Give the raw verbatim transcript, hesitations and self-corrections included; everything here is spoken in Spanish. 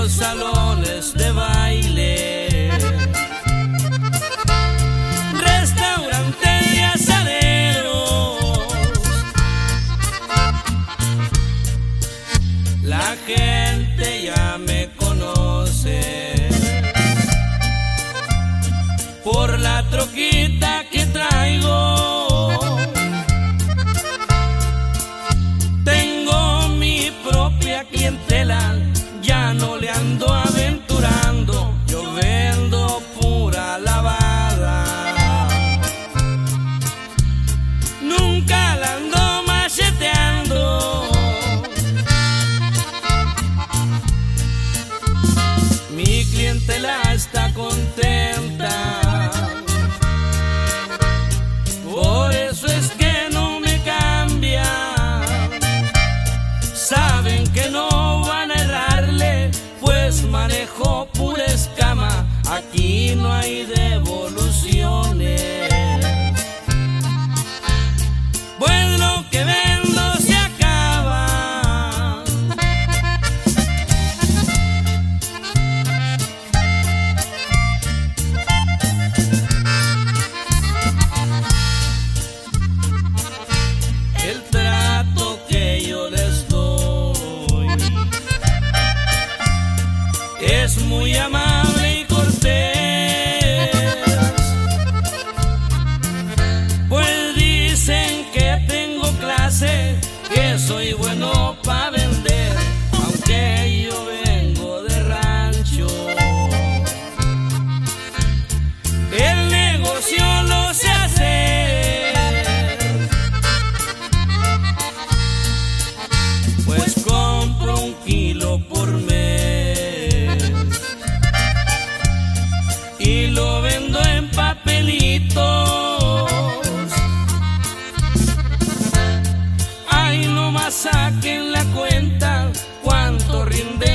los salones de baile, restaurantes y asaderos. La gente ya me conoce por la troquita que traigo. Tengo mi propia clientela, ya no le ando aventurando. Yo vendo pura lavada, nunca la ando macheteando. Mi clientela está contenta, por eso es que no me cambia. Saben que no van a errarle, pues manejo pura escama. Aquí no hay devoluciones, pues lo que vendo se acaba. El trato que yo les doy es muy amable y cortés, pues dicen que tengo clase, que soy bueno para vender, aunque yo vengo de rancho. El negocio lo sé hacer, pues compro un kilo por mes y lo vendo en papelitos. Ahí nomás saquen la cuenta cuánto rinde